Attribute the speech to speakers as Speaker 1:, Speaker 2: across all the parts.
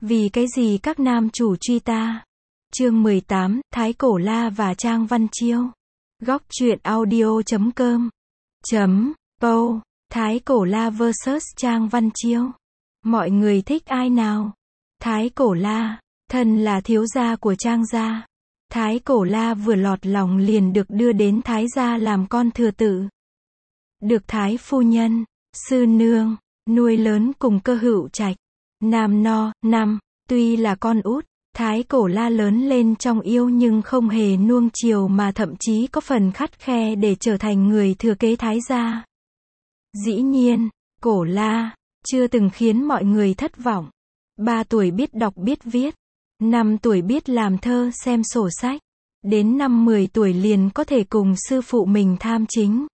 Speaker 1: Vì cái gì các nam chủ truy ta? Chương 18, Thái Cổ La và Trang Văn Chiêu. Góc truyện audio.com. Po, Thái Cổ La vs Trang Văn Chiêu. Mọi người thích ai nào? Thái Cổ La, thân là thiếu gia của Trang gia. Thái Cổ La vừa lọt lòng liền được đưa đến Thái gia làm con thừa tự. Được Thái phu nhân, sư nương, nuôi lớn cùng Cơ Hữu Trạch. Nam no, năm, tuy là con út, Thái Cổ La lớn lên trong yêu nhưng không hề nuông chiều mà thậm chí có phần khắt khe để trở thành người thừa kế Thái gia. Dĩ nhiên, Cổ La chưa từng khiến mọi người thất vọng. 3 tuổi biết đọc biết viết, 5 tuổi biết làm thơ xem sổ sách, đến năm 10 tuổi liền có thể cùng sư phụ mình tham chính.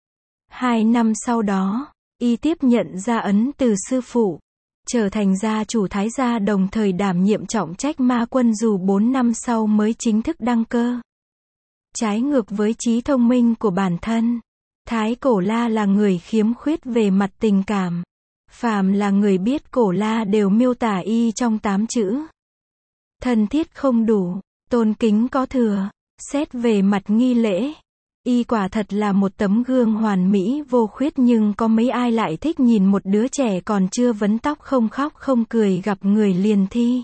Speaker 1: 2 năm sau đó, y tiếp nhận gia ấn từ sư phụ, trở thành gia chủ Thái gia đồng thời đảm nhiệm trọng trách ma quân dù 4 năm sau mới chính thức đăng cơ. Trái ngược với trí thông minh của bản thân, Thái Cổ La là người khiếm khuyết về mặt tình cảm. Phàm là người biết Cổ La đều miêu tả y trong 8 chữ. Thân thiết không đủ, tôn kính có thừa. Xét về mặt nghi lễ, y quả thật là một tấm gương hoàn mỹ vô khuyết, nhưng có mấy ai lại thích nhìn một đứa trẻ còn chưa vấn tóc không khóc không cười gặp người liền thi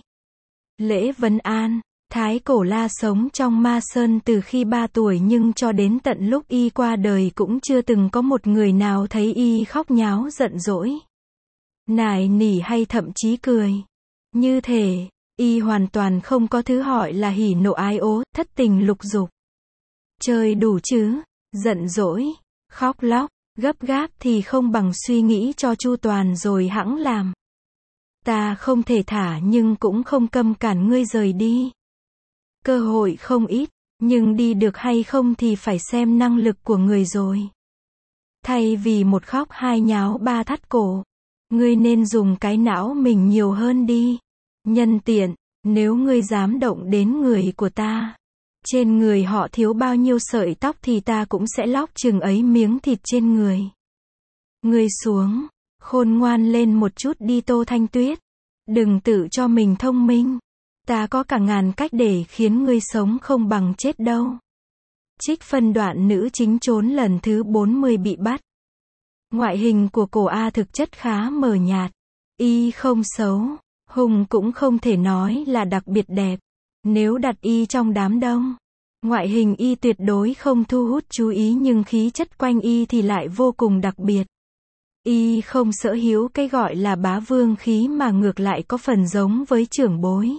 Speaker 1: lễ vấn an. Thái Cổ La sống trong Ma Sơn từ khi 3 tuổi nhưng cho đến tận lúc y qua đời cũng chưa từng có một người nào thấy y khóc nháo giận dỗi, nài nỉ hay thậm chí cười. Như thể y hoàn toàn không có thứ gọi là hỉ nộ ái ố, thất tình lục dục. Chơi đủ chứ, giận dỗi, khóc lóc, gấp gáp thì không bằng suy nghĩ cho chu toàn rồi hẵng làm. Ta không thể thả nhưng cũng không cấm cản ngươi rời đi. Cơ hội không ít, nhưng đi được hay không thì phải xem năng lực của người rồi. Thay vì một khóc hai nháo ba thắt cổ, ngươi nên dùng cái não mình nhiều hơn đi. Nhân tiện, nếu ngươi dám động đến người của ta, trên người họ thiếu bao nhiêu sợi tóc thì ta cũng sẽ lóc chừng ấy miếng thịt trên người. Ngươi xuống, khôn ngoan lên một chút đi Tô Thanh Tuyết. Đừng tự cho mình thông minh. Ta có cả ngàn cách để khiến ngươi sống không bằng chết đâu. Trích phân đoạn nữ chính trốn lần thứ 40 bị bắt. Ngoại hình của Cổ A thực chất khá mờ nhạt. Y không xấu, hùng cũng không thể nói là đặc biệt đẹp. Nếu đặt y trong đám đông, ngoại hình y tuyệt đối không thu hút chú ý nhưng khí chất quanh y thì lại vô cùng đặc biệt. Y không sở hữu cái gọi là bá vương khí mà ngược lại có phần giống với trưởng bối.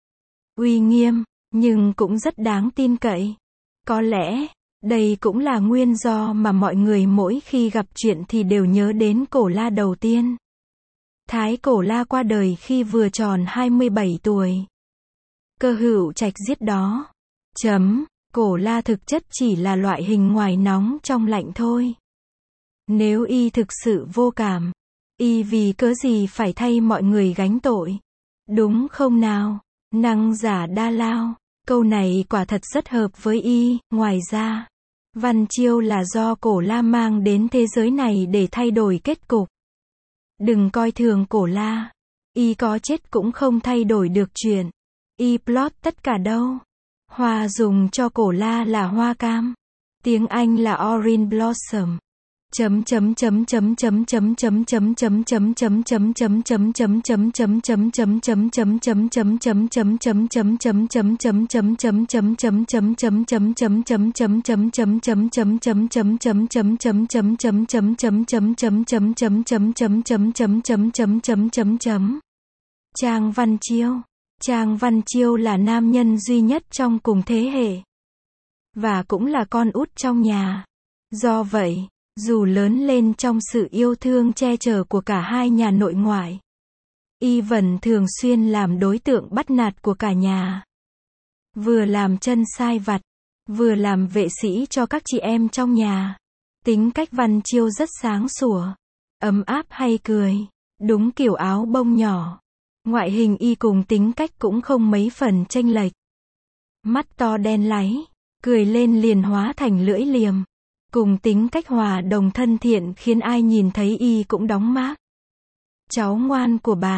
Speaker 1: Uy nghiêm, nhưng cũng rất đáng tin cậy. Có lẽ, đây cũng là nguyên do mà mọi người mỗi khi gặp chuyện thì đều nhớ đến Cổ La đầu tiên. Thái Cổ La qua đời khi vừa tròn 27 tuổi. Cơ Hữu Trạch giết đó. Cổ La thực chất chỉ là loại hình ngoài nóng trong lạnh thôi. Nếu y thực sự vô cảm, y vì cớ gì phải thay mọi người gánh tội? Đúng không nào? Năng giả đa lao. Câu này quả thật rất hợp với y. Ngoài ra, Văn Chiêu là do Cổ La mang đến thế giới này để thay đổi kết cục. Đừng coi thường Cổ La. Y có chết cũng không thay đổi được chuyện. Y plot tất cả đâu. Hoa dùng cho Cổ La là hoa cam. Tiếng Anh là orange blossom. Trang Văn Chiêu. Trang Văn Chiêu là nam nhân duy nhất trong cùng thế hệ, và cũng là con út trong nhà. Do vậy, dù lớn lên trong sự yêu thương che chở của cả hai nhà nội ngoại, y vẫn thường xuyên làm đối tượng bắt nạt của cả nhà. Vừa làm chân sai vặt, vừa làm vệ sĩ cho các chị em trong nhà. Tính cách Văn Chiêu rất sáng sủa, ấm áp hay cười, đúng kiểu áo bông nhỏ. Ngoại hình y cùng tính cách cũng không mấy phần chênh lệch. Mắt to đen láy, cười lên liền hóa thành lưỡi liềm. Cùng tính cách hòa đồng thân thiện khiến ai nhìn thấy y cũng đóng mác. Cháu ngoan của bà,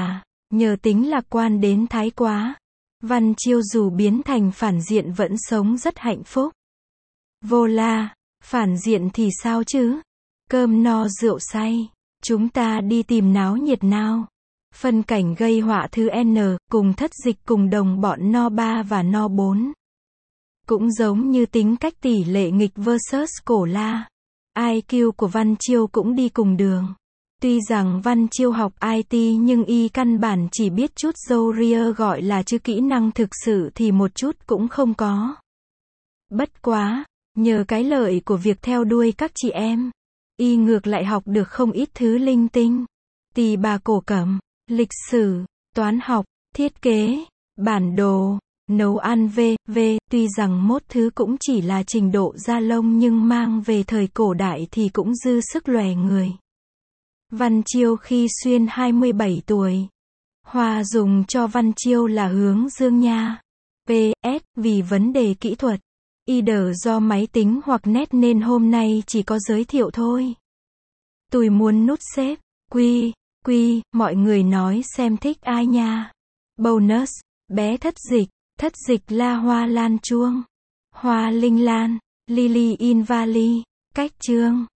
Speaker 1: Nhờ tính lạc quan đến thái quá. Văn Chiêu dù biến thành phản diện vẫn sống rất hạnh phúc. Vô La, phản diện thì sao chứ? Cơm no rượu say. Chúng ta đi tìm náo nhiệt nào. Phân cảnh gây họa thứ N, cùng thất dịch cùng đồng bọn no 3 và no 4. Cũng giống như tính cách tỷ lệ nghịch versus Cổ La. IQ của Văn Chiêu cũng đi cùng đường. Tuy rằng Văn Chiêu học IT nhưng y căn bản chỉ biết chút dâu ria gọi là chứ kỹ năng thực sự thì một chút cũng không có. Bất quá, nhờ cái lợi của việc theo đuôi các chị em, y ngược lại học được không ít thứ linh tinh. Tỳ bà cổ cẩm, lịch sử, toán học, thiết kế, bản đồ, nấu ăn v.v. Tuy rằng mốt thứ cũng chỉ là trình độ da lông nhưng mang về thời cổ đại thì cũng dư sức lòe người. Văn Chiêu khi xuyên 27 tuổi. Hoa dùng cho Văn Chiêu là hướng dương nha. PS, vì vấn đề kỹ thuật. Y đờ do máy tính hoặc nét nên hôm nay chỉ có giới thiệu thôi. Tôi muốn nút xếp. Quy, mọi người nói xem thích ai nha. Bonus, bé thất dịch la hoa lan chuông. Hoa linh lan, lily in valley, cách chương.